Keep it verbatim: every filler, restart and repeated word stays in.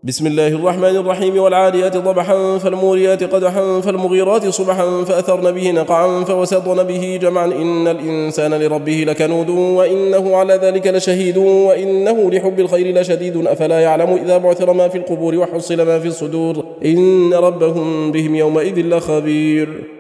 بسم الله الرحمن الرحيم. والعاديات ضبحا فالموريات قدحا فالمغيرات صبحا فأثرن به نقعا فوسطن به جمعا إن الإنسان لربه لكنود وإنه على ذلك لشهيد وإنه لحب الخير لشديد أفلا يعلم إذا بعثر ما في القبور وحصل ما في الصدور إن ربهم بهم يومئذ لخبير.